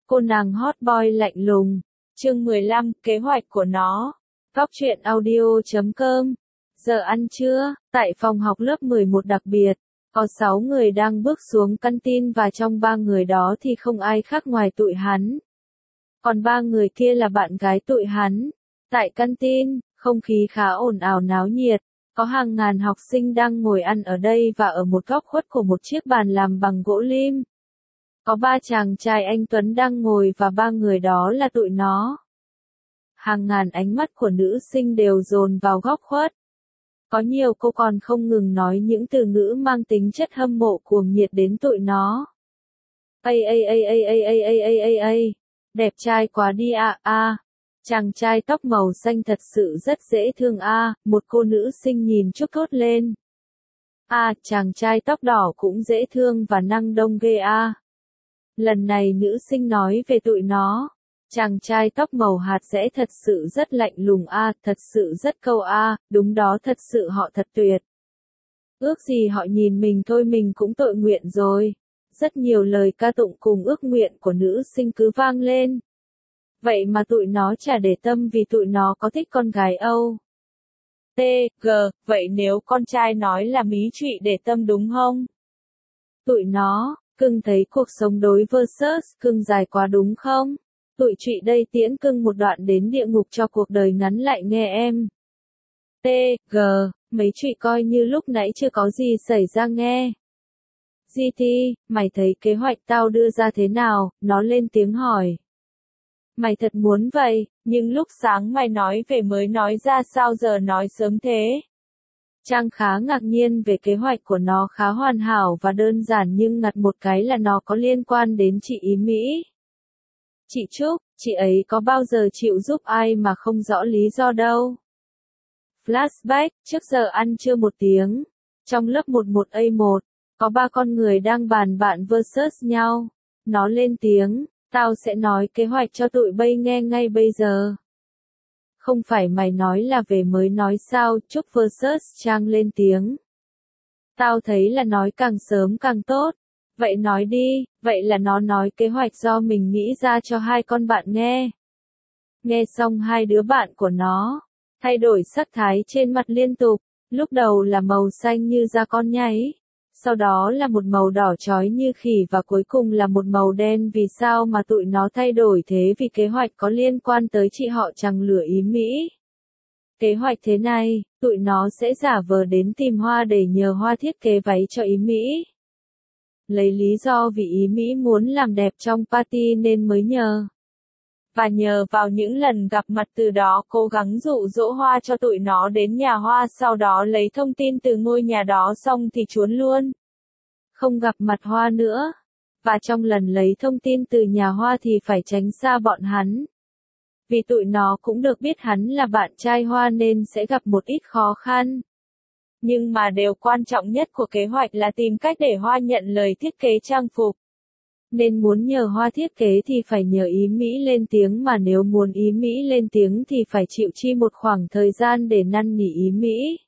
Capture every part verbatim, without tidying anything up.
Cô nàng hot boy lạnh lùng. Chương mười lăm, kế hoạch của nó. Góc truyện audio chấm com. Giờ ăn trưa, tại phòng học lớp mười một đặc biệt, có sáu người đang bước xuống canteen và trong ba người đó thì không ai khác ngoài tụi hắn. Còn ba người kia là bạn gái tụi hắn. Tại canteen, không khí khá ồn ào náo nhiệt, có hàng ngàn học sinh đang ngồi ăn ở đây và ở một góc khuất của một chiếc bàn làm bằng gỗ lim. Có ba chàng trai anh Tuấn đang ngồi và ba người đó là tụi nó. Hàng ngàn ánh mắt của nữ sinh đều dồn vào góc khuất. Có nhiều cô còn không ngừng nói những từ ngữ mang tính chất hâm mộ cuồng nhiệt đến tụi nó. Ây ây ây ây ây ây ây ây ây ây, đẹp trai quá đi à à. Chàng trai tóc màu xanh thật sự rất dễ thương à, một cô nữ sinh nhìn chút thốt lên. À, chàng trai tóc đỏ cũng dễ thương và năng đông ghê à. Lần này nữ sinh nói về tụi nó. Chàng trai tóc màu hạt rẽ thật sự rất lạnh lùng a, thật sự rất câu a, đúng đó, thật sự họ thật tuyệt. Ước gì họ nhìn mình thôi mình cũng tội nguyện rồi. Rất nhiều lời ca tụng cùng ước nguyện của nữ sinh cứ vang lên. Vậy mà tụi nó chả để tâm vì tụi nó có thích con gái Âu. T, G, vậy nếu con trai nói là mí trụy để tâm đúng không? Tụi nó, cưng thấy cuộc sống đối versus cưng dài quá đúng không? Tụi trụy đây tiễn cưng một đoạn đến địa ngục cho cuộc đời ngắn lại nghe em. T, G, mấy trụy coi như lúc nãy chưa có gì xảy ra nghe. giê tê, mày thấy kế hoạch tao đưa ra thế nào? Nó lên tiếng hỏi. Mày thật muốn vậy, nhưng lúc sáng mày nói về mới nói ra sao giờ nói sớm thế? Trang khá ngạc nhiên về kế hoạch của nó khá hoàn hảo và đơn giản nhưng ngặt một cái là nó có liên quan đến chị ý Mỹ. Chị Trúc, chị ấy có bao giờ chịu giúp ai mà không rõ lý do đâu. Flashback, trước giờ ăn trưa một tiếng. Trong lớp mười một A một, có ba con người đang bàn bạn versus nhau. Nó lên tiếng, tao sẽ nói kế hoạch cho tụi bay nghe ngay bây giờ. Không phải mày nói là về mới nói sao, Trúc versus Trang lên tiếng. Tao thấy là nói càng sớm càng tốt. Vậy nói đi, vậy là nó nói kế hoạch do mình nghĩ ra cho hai con bạn nghe. Nghe xong hai đứa bạn của nó, thay đổi sắc thái trên mặt liên tục, lúc đầu là màu xanh như da con nháy, sau đó là một màu đỏ chói như khỉ và cuối cùng là một màu đen. Vì sao mà tụi nó thay đổi thế? Vì kế hoạch có liên quan tới chị họ Trằng lửa ý Mỹ. Kế hoạch thế này, tụi nó sẽ giả vờ đến tìm Hoa để nhờ Hoa thiết kế váy cho ý Mỹ. Lấy lý do vì ý Mỹ muốn làm đẹp trong party nên mới nhờ. Và nhờ vào những lần gặp mặt từ đó cố gắng dụ dỗ Hoa cho tụi nó đến nhà Hoa, sau đó lấy thông tin từ ngôi nhà đó xong thì trốn luôn. Không gặp mặt Hoa nữa. Và trong lần lấy thông tin từ nhà Hoa thì phải tránh xa bọn hắn. Vì tụi nó cũng được biết hắn là bạn trai Hoa nên sẽ gặp một ít khó khăn. Nhưng mà điều quan trọng nhất của kế hoạch là tìm cách để Hoa nhận lời thiết kế trang phục. Nên muốn nhờ Hoa thiết kế thì phải nhờ ý Mỹ lên tiếng, mà nếu muốn ý Mỹ lên tiếng thì phải chịu chi một khoảng thời gian để năn nỉ ý Mỹ.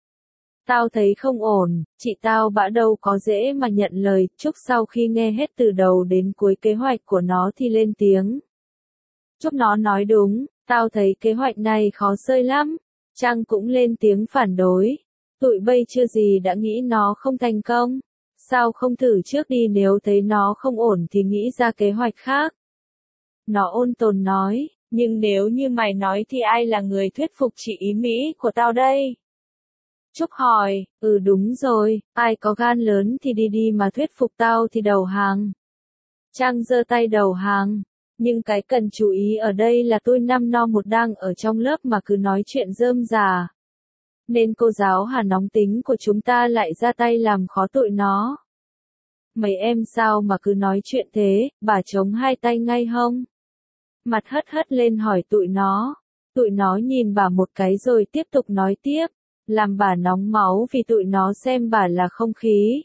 Tao thấy không ổn, chị tao bã đâu có dễ mà nhận lời. Trúc sau khi nghe hết từ đầu đến cuối kế hoạch của nó thì lên tiếng. Trúc nó nói đúng, tao thấy kế hoạch này khó xơi lắm. Trang cũng lên tiếng phản đối. Tụi bay chưa gì đã nghĩ nó không thành công. Sao không thử trước đi, nếu thấy nó không ổn thì nghĩ ra kế hoạch khác. Nó ôn tồn nói, nhưng nếu như mày nói thì ai là người thuyết phục chị ý Mỹ của tao đây? Trúc hỏi, ừ đúng rồi, ai có gan lớn thì đi đi mà thuyết phục tao thì đầu hàng. Trang giơ tay đầu hàng, nhưng cái cần chú ý ở đây là tôi năm no một đang ở trong lớp mà cứ nói chuyện rơm rà. Nên cô giáo Hà nóng tính của chúng ta lại ra tay làm khó tụi nó. Mấy em sao mà cứ nói chuyện thế, bà chống hai tay ngay hông? Mặt hất hất lên hỏi tụi nó. Tụi nó nhìn bà một cái rồi tiếp tục nói tiếp, làm bà nóng máu vì tụi nó xem bà là không khí.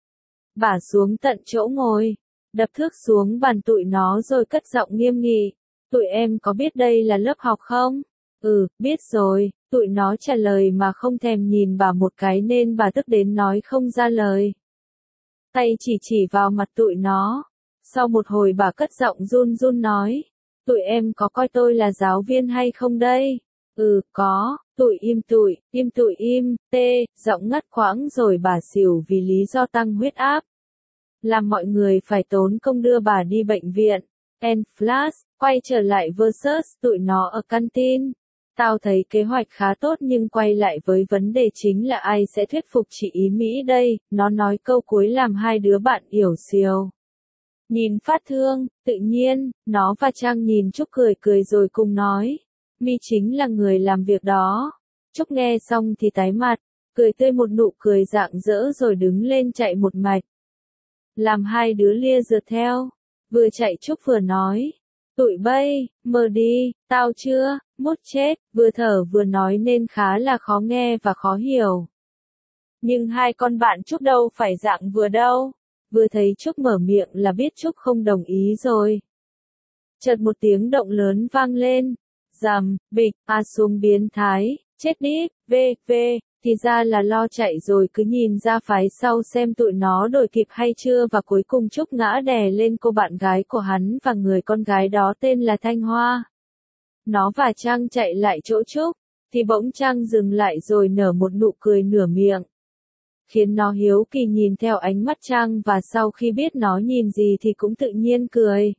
Bà xuống tận chỗ ngồi, đập thước xuống bàn tụi nó rồi cất giọng nghiêm nghị. Tụi em có biết đây là lớp học không? Ừ, biết rồi. Tụi nó trả lời mà không thèm nhìn bà một cái nên bà tức đến nói không ra lời. Tay chỉ chỉ vào mặt tụi nó. Sau một hồi bà cất giọng run run nói, tụi em có coi tôi là giáo viên hay không đây? Ừ, có, tụi im tụi, im tụi im, tê, giọng ngắt quãng rồi bà xỉu vì lý do tăng huyết áp. Làm mọi người phải tốn công đưa bà đi bệnh viện. And Flash, quay trở lại versus tụi nó ở canteen. Tao thấy kế hoạch khá tốt nhưng quay lại với vấn đề chính là ai sẽ thuyết phục chị ý Mỹ đây, nó nói câu cuối làm hai đứa bạn yểu xìu. Nhìn phát thương, tự nhiên, nó và Trang nhìn Trúc cười cười rồi cùng nói. Mi chính là người làm việc đó. Trúc nghe xong thì tái mặt, cười tươi một nụ cười rạng rỡ rồi đứng lên chạy một mạch. Làm hai đứa lia rượt theo, vừa chạy Trúc vừa nói. Tụi bay, mờ đi, tao chưa, mốt chết, vừa thở vừa nói nên khá là khó nghe và khó hiểu. Nhưng hai con bạn Trúc đâu phải dạng vừa đâu. Vừa thấy Trúc mở miệng là biết Trúc không đồng ý rồi. Chợt một tiếng động lớn vang lên. Rầm, bịch, a xuống biến thái, chết đi, vê, vê, thì ra là lo chạy rồi cứ nhìn ra phái sau xem tụi nó đổi kịp hay chưa và cuối cùng Trúc ngã đè lên cô bạn gái của hắn và người con gái đó tên là Thanh Hoa. Nó và Trang chạy lại chỗ Trúc, thì bỗng Trang dừng lại rồi nở một nụ cười nửa miệng. Khiến nó hiếu kỳ nhìn theo ánh mắt Trang và sau khi biết nó nhìn gì thì cũng tự nhiên cười.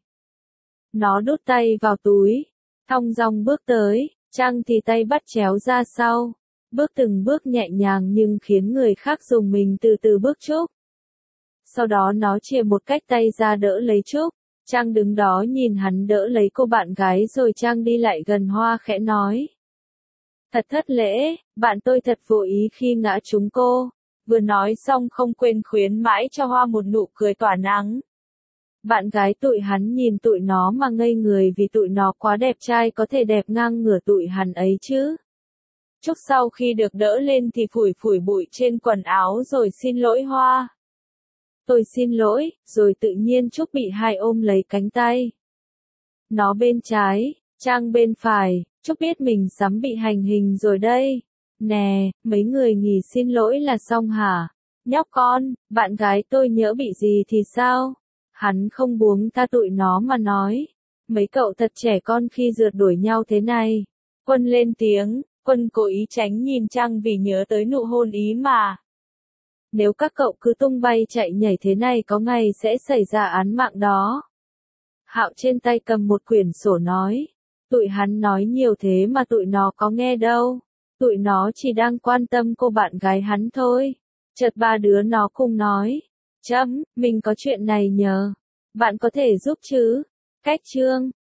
Nó đút tay vào túi, thong dong bước tới, Trang thì tay bắt chéo ra sau, bước từng bước nhẹ nhàng nhưng khiến người khác dùng mình từ từ bước Trúc. Sau đó nó chìa một cách tay ra đỡ lấy Trúc, Trang đứng đó nhìn hắn đỡ lấy cô bạn gái rồi Trang đi lại gần Hoa khẽ nói. Thật thất lễ, bạn tôi thật vô ý khi ngã trúng cô. Vừa nói xong không quên khuyến mãi cho Hoa một nụ cười tỏa nắng. Bạn gái tụi hắn nhìn tụi nó mà ngây người vì tụi nó quá đẹp trai có thể đẹp ngang ngửa tụi hắn ấy chứ. Trúc sau khi được đỡ lên thì phủi phủi bụi trên quần áo rồi xin lỗi Hoa. Tôi xin lỗi, rồi tự nhiên Trúc bị hai ôm lấy cánh tay. Nó bên trái, Trang bên phải, Trúc biết mình sắm bị hành hình rồi đây. Nè, mấy người nghỉ xin lỗi là xong hả? Nhóc con, bạn gái tôi nhỡ bị gì thì sao? Hắn không buông tha tụi nó mà nói. Mấy cậu thật trẻ con khi rượt đuổi nhau thế này. Quân lên tiếng, Quân cố ý tránh nhìn Trang vì nhớ tới nụ hôn ý mà. Nếu các cậu cứ tung bay chạy nhảy thế này có ngày sẽ xảy ra án mạng đó. Hạo trên tay cầm một quyển sổ nói. Tụi hắn nói nhiều thế mà tụi nó có nghe đâu. Tụi nó chỉ đang quan tâm cô bạn gái hắn thôi. Chợt ba đứa nó cùng nói. Chấm, mình có chuyện này nhờ. Bạn có thể giúp chứ? Cách chương.